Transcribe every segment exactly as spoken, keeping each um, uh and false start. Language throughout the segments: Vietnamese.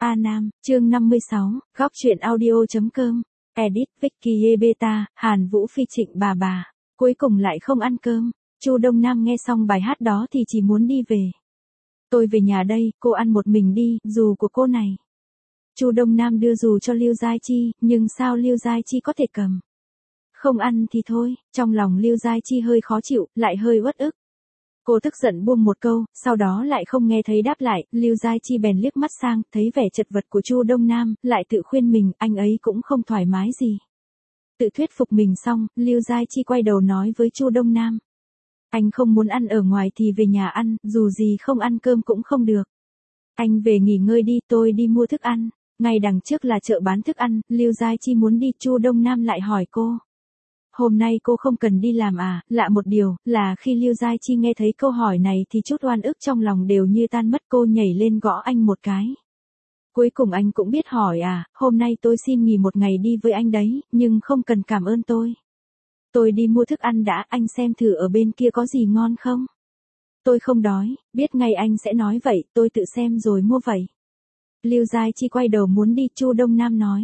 A Nam, chương năm mươi sáu, góc truyện audio.com, edit Vicky Beta, Hàn Vũ Phi Trịnh bà bà, cuối cùng lại không ăn cơm. Chu Đông Nam nghe xong bài hát đó thì chỉ muốn đi về. Tôi về nhà đây, cô ăn một mình đi, dù của cô này. Chu Đông Nam đưa dù cho Lưu Giai Chi, nhưng sao Lưu Giai Chi có thể cầm? Không ăn thì thôi, trong lòng Lưu Giai Chi hơi khó chịu, lại hơi uất ức. Cô tức giận buông một câu, sau đó lại không nghe thấy đáp lại, Lưu Giai Chi bèn liếc mắt sang, thấy vẻ chật vật của Chu Đông Nam, lại tự khuyên mình, anh ấy cũng không thoải mái gì. Tự thuyết phục mình xong, Lưu Giai Chi quay đầu nói với Chu Đông Nam. Anh không muốn ăn ở ngoài thì về nhà ăn, dù gì không ăn cơm cũng không được. Anh về nghỉ ngơi đi, tôi đi mua thức ăn. Ngay đằng trước là chợ bán thức ăn, Lưu Giai Chi muốn đi, Chu Đông Nam lại hỏi cô. Hôm nay cô không cần đi làm à? Lạ một điều, là khi Lưu Giai Chi nghe thấy câu hỏi này thì chút oan ức trong lòng đều như tan mất, cô nhảy lên gõ anh một cái. Cuối cùng anh cũng biết hỏi à, hôm nay tôi xin nghỉ một ngày đi với anh đấy, nhưng không cần cảm ơn tôi. Tôi đi mua thức ăn đã, anh xem thử ở bên kia có gì ngon không? Tôi không đói, biết ngay anh sẽ nói vậy, tôi tự xem rồi mua vậy. Lưu Giai Chi quay đầu muốn đi, Chu Đông Nam nói.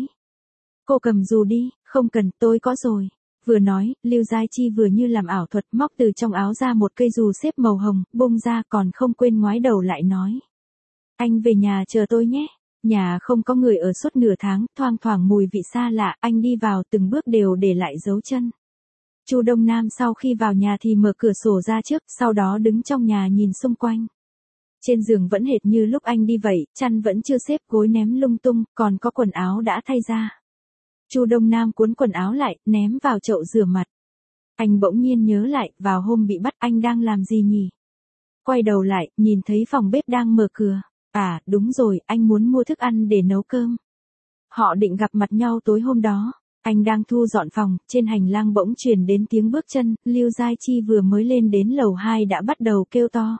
Cô cầm dù đi, không cần, tôi có rồi. Vừa nói, Lưu Giai Chi vừa như làm ảo thuật móc từ trong áo ra một cây dù xếp màu hồng, bung ra còn không quên ngoái đầu lại nói. Anh về nhà chờ tôi nhé. Nhà không có người ở suốt nửa tháng, thoang thoảng mùi vị xa lạ, anh đi vào từng bước đều để lại dấu chân. Chu Đông Nam sau khi vào nhà thì mở cửa sổ ra trước, sau đó đứng trong nhà nhìn xung quanh. Trên giường vẫn hệt như lúc anh đi vậy, chăn vẫn chưa xếp, gối ném lung tung, còn có quần áo đã thay ra. Chu Đông Nam cuốn quần áo lại, ném vào chậu rửa mặt. Anh bỗng nhiên nhớ lại, vào hôm bị bắt anh đang làm gì nhỉ? Quay đầu lại, nhìn thấy phòng bếp đang mở cửa. À, đúng rồi, anh muốn mua thức ăn để nấu cơm. Họ định gặp mặt nhau tối hôm đó. Anh đang thu dọn phòng, trên hành lang bỗng truyền đến tiếng bước chân, Lưu Giai Chi vừa mới lên đến lầu hai đã bắt đầu kêu to.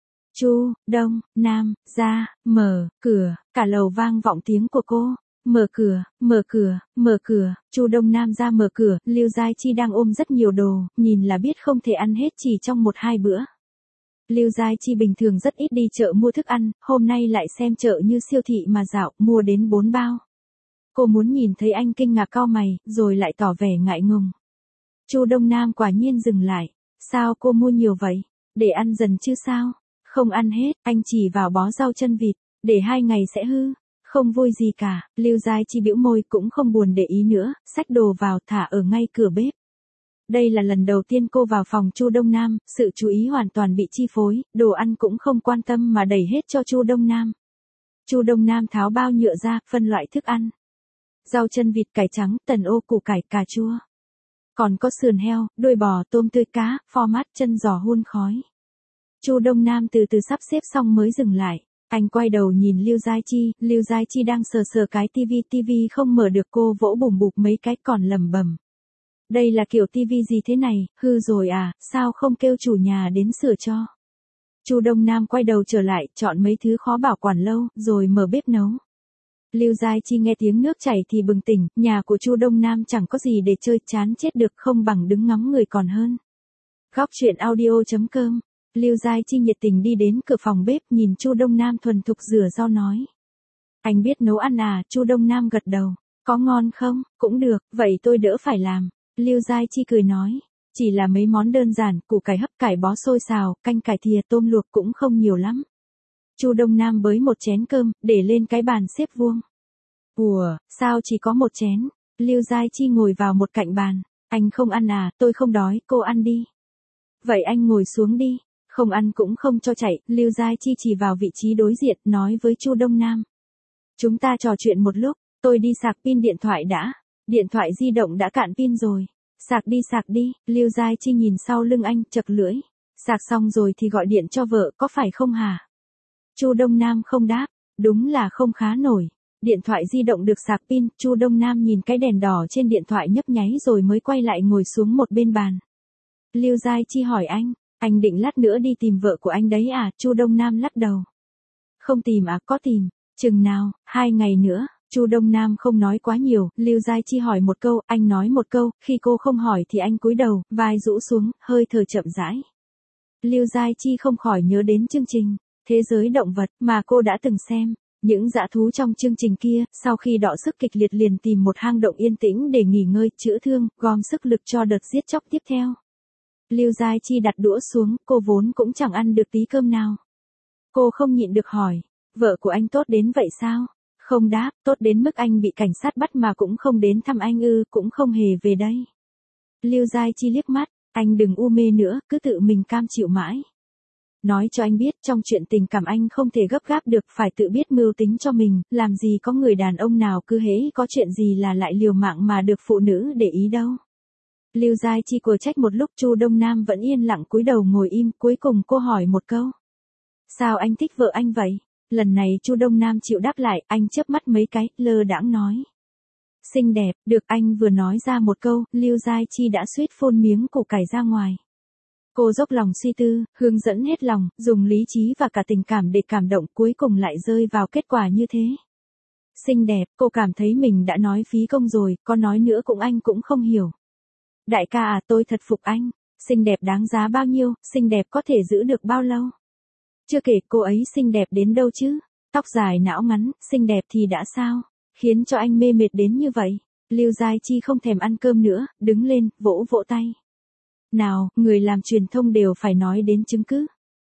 Chu Đông Nam, ra, mở, cửa, cả lầu vang vọng tiếng của cô. Mở cửa, mở cửa, mở cửa, Chu Đông Nam ra mở cửa, Lưu Giai Chi đang ôm rất nhiều đồ, nhìn là biết không thể ăn hết chỉ trong một hai bữa. Lưu Giai Chi bình thường rất ít đi chợ mua thức ăn, hôm nay lại xem chợ như siêu thị mà dạo, mua đến bốn bao. Cô muốn nhìn thấy anh kinh ngạc cau mày, rồi lại tỏ vẻ ngại ngùng. Chu Đông Nam quả nhiên dừng lại. Sao cô mua nhiều vậy? Để ăn dần chứ sao? Không ăn hết, anh chỉ vào bó rau chân vịt, để hai ngày sẽ hư. Không vui gì cả, Lưu Giai Chi bĩu môi cũng không buồn để ý nữa, xách đồ vào thả ở ngay cửa bếp. Đây là lần đầu tiên cô vào phòng Chu Đông Nam, sự chú ý hoàn toàn bị chi phối, đồ ăn cũng không quan tâm mà đẩy hết cho Chu Đông Nam. Chu Đông Nam tháo bao nhựa ra, phân loại thức ăn. Rau chân vịt, cải trắng, tần ô, củ cải, cà chua. Còn có sườn heo, đuôi bò, tôm tươi, cá, phò mát, chân giò hun khói. Chu Đông Nam từ từ sắp xếp xong mới dừng lại. Anh quay đầu nhìn Lưu Giai Chi, Lưu Giai Chi đang sờ sờ cái tivi, tivi không mở được, cô vỗ bùm bụp mấy cái còn lẩm bẩm. Đây là kiểu tivi gì thế này, hư rồi à, sao không kêu chủ nhà đến sửa cho. Chu Đông Nam quay đầu trở lại, chọn mấy thứ khó bảo quản lâu, rồi mở bếp nấu. Lưu Giai Chi nghe tiếng nước chảy thì bừng tỉnh, nhà của Chu Đông Nam chẳng có gì để chơi, chán chết được, không bằng đứng ngắm người còn hơn. Góc truyện audio.com. Lưu Giai Chi nhiệt tình đi đến cửa phòng bếp, nhìn Chu Đông Nam thuần thục rửa rau nói. Anh biết nấu ăn à? Chu Đông Nam gật đầu. Có ngon không? Cũng được, vậy tôi đỡ phải làm. Lưu Giai Chi cười nói. Chỉ là mấy món đơn giản, củ cải hấp, cải bó xôi xào, canh cải thìa, tôm luộc cũng không nhiều lắm. Chu Đông Nam bới một chén cơm, để lên cái bàn xếp vuông. Ủa, sao chỉ có một chén? Lưu Giai Chi ngồi vào một cạnh bàn. Anh không ăn à? Tôi không đói, cô ăn đi. Vậy anh ngồi xuống đi. Không ăn cũng không cho chạy, Lưu Giai Chi chỉ vào vị trí đối diện, nói với Chu Đông Nam. Chúng ta trò chuyện một lúc, tôi đi sạc pin điện thoại đã. Điện thoại di động đã cạn pin rồi. Sạc đi sạc đi, Lưu Giai Chi nhìn sau lưng anh, chật lưỡi. Sạc xong rồi thì gọi điện cho vợ, có phải không hả? Chu Đông Nam không đáp, đúng là không khá nổi. Điện thoại di động được sạc pin, Chu Đông Nam nhìn cái đèn đỏ trên điện thoại nhấp nháy rồi mới quay lại ngồi xuống một bên bàn. Lưu Giai Chi hỏi anh. Anh định lát nữa đi tìm vợ của anh đấy à? Chu Đông Nam lắc đầu. Không tìm à? Có tìm. Chừng nào? Hai ngày nữa. Chu Đông Nam không nói quá nhiều, Lưu Giai Chi hỏi một câu, anh nói một câu, khi cô không hỏi thì anh cúi đầu, vai rũ xuống, hơi thở chậm rãi. Lưu Giai Chi không khỏi nhớ đến chương trình Thế giới động vật mà cô đã từng xem. Những dã thú trong chương trình kia, sau khi đọ sức kịch liệt liền tìm một hang động yên tĩnh để nghỉ ngơi, chữa thương, gom sức lực cho đợt giết chóc tiếp theo. Lưu Giai Chi đặt đũa xuống, cô vốn cũng chẳng ăn được tí cơm nào. Cô không nhịn được hỏi, vợ của anh tốt đến vậy sao? Không đáp, tốt đến mức anh bị cảnh sát bắt mà cũng không đến thăm anh ư, cũng không hề về đây. Lưu Giai Chi liếc mắt, anh đừng u mê nữa, cứ tự mình cam chịu mãi. Nói cho anh biết, trong chuyện tình cảm anh không thể gấp gáp được, phải tự biết mưu tính cho mình, làm gì có người đàn ông nào cứ hễ có chuyện gì là lại liều mạng mà được phụ nữ để ý đâu. Lưu Giai Chi của trách một lúc, Chu Đông Nam vẫn yên lặng cúi đầu ngồi im, cuối cùng cô hỏi một câu. Sao anh thích vợ anh vậy? Lần này Chu Đông Nam chịu đáp lại, anh chớp mắt mấy cái, lơ đãng nói. Xinh đẹp, được. Anh vừa nói ra một câu, Lưu Giai Chi đã suýt phun miếng củ cải ra ngoài. Cô dốc lòng suy tư, hướng dẫn hết lòng, dùng lý trí và cả tình cảm để cảm động, cuối cùng lại rơi vào kết quả như thế. Xinh đẹp, cô cảm thấy mình đã nói phí công rồi, có nói nữa cũng anh cũng không hiểu. Đại ca à, tôi thật phục anh. Xinh đẹp đáng giá bao nhiêu, xinh đẹp có thể giữ được bao lâu? Chưa kể cô ấy xinh đẹp đến đâu chứ? Tóc dài não ngắn, xinh đẹp thì đã sao? Khiến cho anh mê mệt đến như vậy. Lưu Giai Chi không thèm ăn cơm nữa, đứng lên, vỗ vỗ tay. Nào, người làm truyền thông đều phải nói đến chứng cứ.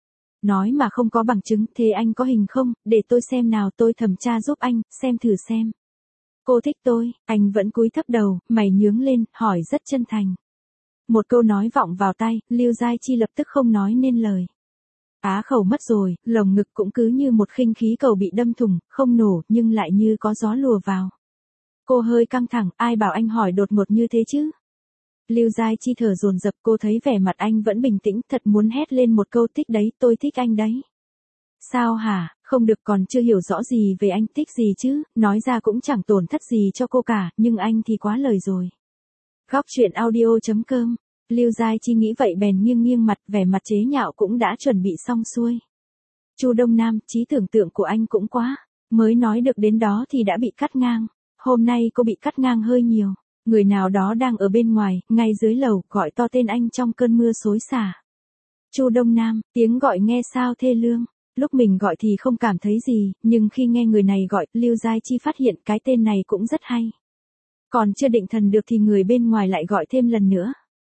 Nói mà không có bằng chứng, thế anh có hình không? Để tôi xem nào, tôi thẩm tra giúp anh, xem thử xem. Cô thích tôi, anh vẫn cúi thấp đầu, mày nhướng lên, hỏi rất chân thành. Một câu nói vọng vào tai, Lưu Giai Chi lập tức không nói nên lời. Á khẩu mất rồi, lồng ngực cũng cứ như một khinh khí cầu bị đâm thủng, không nổ, nhưng lại như có gió lùa vào. Cô hơi căng thẳng, ai bảo anh hỏi đột ngột như thế chứ? Lưu Giai Chi thở dồn dập, cô thấy vẻ mặt anh vẫn bình tĩnh, thật muốn hét lên một câu thích đấy, tôi thích anh đấy. Sao hả, không được, còn chưa hiểu rõ gì về anh, thích gì chứ, nói ra cũng chẳng tổn thất gì cho cô cả, nhưng anh thì quá lời rồi. Góc truyện audio chấm com. Lưu Giai Chi nghĩ vậy bèn nghiêng nghiêng mặt, vẻ mặt chế nhạo cũng đã chuẩn bị xong xuôi. Chu Đông Nam, trí tưởng tượng của anh cũng quá, mới nói được đến đó thì đã bị cắt ngang. Hôm nay cô bị cắt ngang hơi nhiều. Người nào đó đang ở bên ngoài, ngay dưới lầu, gọi to tên anh trong cơn mưa xối xả. Chu Đông Nam, tiếng gọi nghe sao thê lương. Lúc mình gọi thì không cảm thấy gì, nhưng khi nghe người này gọi, Lưu Giai Chi phát hiện cái tên này cũng rất hay. Còn chưa định thần được thì người bên ngoài lại gọi thêm lần nữa.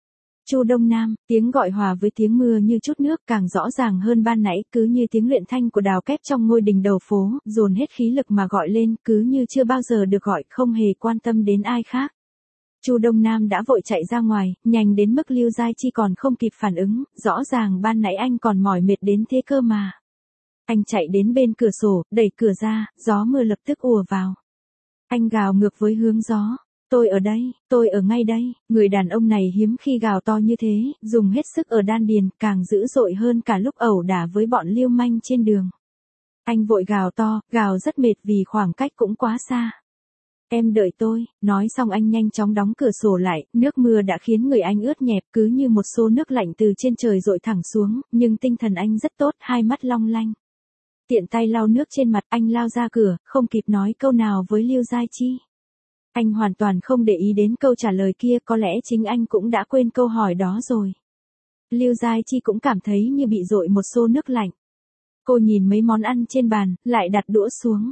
Chu Đông Nam, tiếng gọi hòa với tiếng mưa như chút nước, càng rõ ràng hơn ban nãy, cứ như tiếng luyện thanh của đào kép trong ngôi đình đầu phố, dồn hết khí lực mà gọi lên, cứ như chưa bao giờ được gọi, không hề quan tâm đến ai khác. Chu Đông Nam đã vội chạy ra ngoài, nhanh đến mức Lưu Giai Chi còn không kịp phản ứng, rõ ràng ban nãy anh còn mỏi mệt đến thế cơ mà. Anh chạy đến bên cửa sổ, đẩy cửa ra, gió mưa lập tức ùa vào. Anh gào ngược với hướng gió. Tôi ở đây, tôi ở ngay đây. Người đàn ông này hiếm khi gào to như thế, dùng hết sức ở đan điền, càng dữ dội hơn cả lúc ẩu đả với bọn lưu manh trên đường. Anh vội gào to, gào rất mệt vì khoảng cách cũng quá xa. Em đợi tôi, nói xong anh nhanh chóng đóng cửa sổ lại, nước mưa đã khiến người anh ướt nhẹp, cứ như một xô nước lạnh từ trên trời dội thẳng xuống, nhưng tinh thần anh rất tốt, hai mắt long lanh. Tiện tay lau nước trên mặt, anh lao ra cửa, không kịp nói câu nào với Lưu Giai Chi. Anh hoàn toàn không để ý đến câu trả lời kia, có lẽ chính anh cũng đã quên câu hỏi đó rồi. Lưu Giai Chi cũng cảm thấy như bị dội một xô nước lạnh. Cô nhìn mấy món ăn trên bàn, lại đặt đũa xuống.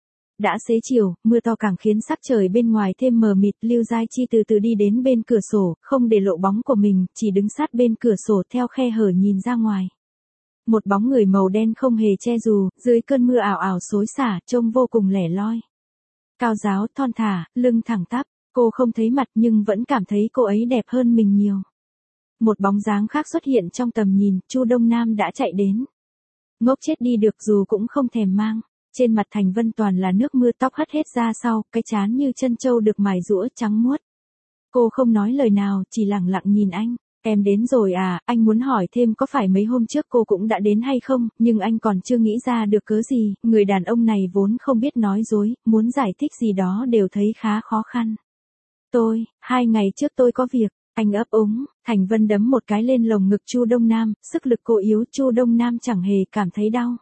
Đã xế chiều, mưa to càng khiến sắc trời bên ngoài thêm mờ mịt. Lưu Giai Chi từ từ đi đến bên cửa sổ, không để lộ bóng của mình, chỉ đứng sát bên cửa sổ theo khe hở nhìn ra ngoài. Một bóng người màu đen không hề che dù, dưới cơn mưa ảo ảo xối xả, trông vô cùng lẻ loi. Cao ráo, thon thả, lưng thẳng tắp, cô không thấy mặt nhưng vẫn cảm thấy cô ấy đẹp hơn mình nhiều. Một bóng dáng khác xuất hiện trong tầm nhìn, Chu Đông Nam đã chạy đến. Ngốc chết đi được, dù cũng không thèm mang. Trên mặt Thành Vân toàn là nước mưa, tóc hất hết ra sau, cái trán như chân trâu được mài rũa trắng muốt. Cô không nói lời nào, chỉ lặng lặng nhìn anh. Em đến rồi à, anh muốn hỏi thêm có phải mấy hôm trước cô cũng đã đến hay không, nhưng anh còn chưa nghĩ ra được cớ gì, người đàn ông này vốn không biết nói dối, muốn giải thích gì đó đều thấy khá khó khăn. Tôi, hai ngày trước tôi có việc, anh ấp úng. Thành Vân đấm một cái lên lồng ngực Chu Đông Nam, sức lực cô yếu, Chu Đông Nam chẳng hề cảm thấy đau.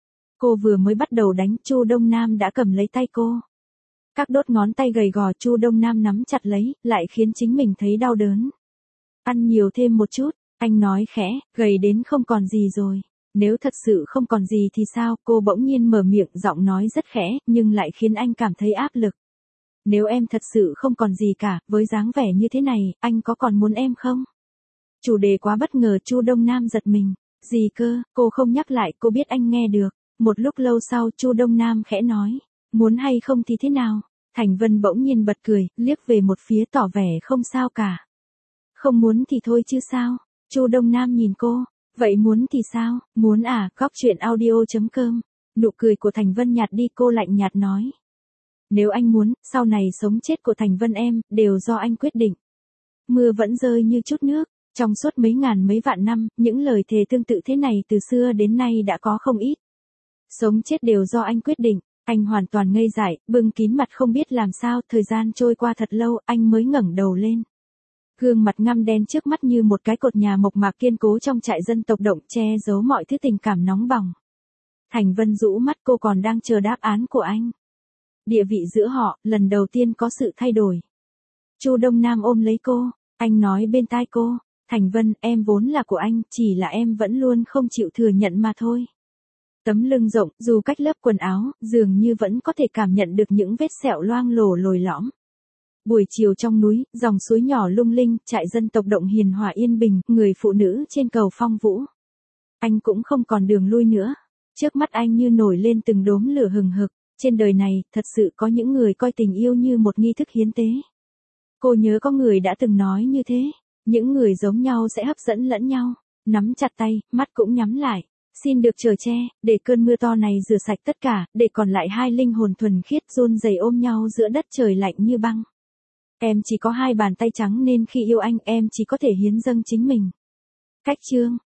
Cô vừa mới bắt đầu đánh, Chu Đông Nam đã cầm lấy tay cô. Các đốt ngón tay gầy gò Chu Đông Nam nắm chặt lấy, lại khiến chính mình thấy đau đớn. Ăn nhiều thêm một chút, anh nói khẽ, gầy đến không còn gì rồi. Nếu thật sự không còn gì thì sao? Cô bỗng nhiên mở miệng, giọng nói rất khẽ, nhưng lại khiến anh cảm thấy áp lực. Nếu em thật sự không còn gì cả, với dáng vẻ như thế này, anh có còn muốn em không? Chủ đề quá bất ngờ, Chu Đông Nam giật mình. Gì cơ? Cô không nhắc lại, cô biết anh nghe được. Một lúc lâu sau, Chu Đông Nam khẽ nói, muốn hay không thì thế nào? Thành Vân bỗng nhiên bật cười, liếc về một phía tỏ vẻ không sao cả. Không muốn thì thôi chứ sao? Chu Đông Nam nhìn cô, vậy muốn thì sao? Muốn à? Góc chuyện audio chấm com. Nụ cười của Thành Vân nhạt đi, cô lạnh nhạt nói. Nếu anh muốn, sau này sống chết của Thành Vân em, đều do anh quyết định. Mưa vẫn rơi như chút nước. Trong suốt mấy ngàn mấy vạn năm, những lời thề tương tự thế này từ xưa đến nay đã có không ít. Sống chết đều do anh quyết định. Anh hoàn toàn ngây dại, bưng kín mặt không biết làm sao, thời gian trôi qua thật lâu, anh mới ngẩng đầu lên. Gương mặt ngăm đen trước mắt như một cái cột nhà mộc mạc kiên cố trong trại dân tộc động, che giấu mọi thứ tình cảm nóng bỏng. Thành Vân rũ mắt, cô còn đang chờ đáp án của anh. Địa vị giữa họ, lần đầu tiên có sự thay đổi. Chu Đông Nam ôm lấy cô, anh nói bên tai cô, Thành Vân, em vốn là của anh, chỉ là em vẫn luôn không chịu thừa nhận mà thôi. Tấm lưng rộng, dù cách lớp quần áo, dường như vẫn có thể cảm nhận được những vết sẹo loang lổ lồi lõm. Buổi chiều trong núi, dòng suối nhỏ lung linh, trại dân tộc động hiền hòa yên bình, người phụ nữ trên cầu phong vũ. Anh cũng không còn đường lui nữa. Trước mắt anh như nổi lên từng đốm lửa hừng hực. Trên đời này, thật sự có những người coi tình yêu như một nghi thức hiến tế. Cô nhớ có người đã từng nói như thế. Những người giống nhau sẽ hấp dẫn lẫn nhau. Nắm chặt tay, mắt cũng nhắm lại. Xin được chở che, để cơn mưa to này rửa sạch tất cả, để còn lại hai linh hồn thuần khiết run rẩy ôm nhau giữa đất trời lạnh như băng. Em chỉ có hai bàn tay trắng nên khi yêu anh em chỉ có thể hiến dâng chính mình. Cách chương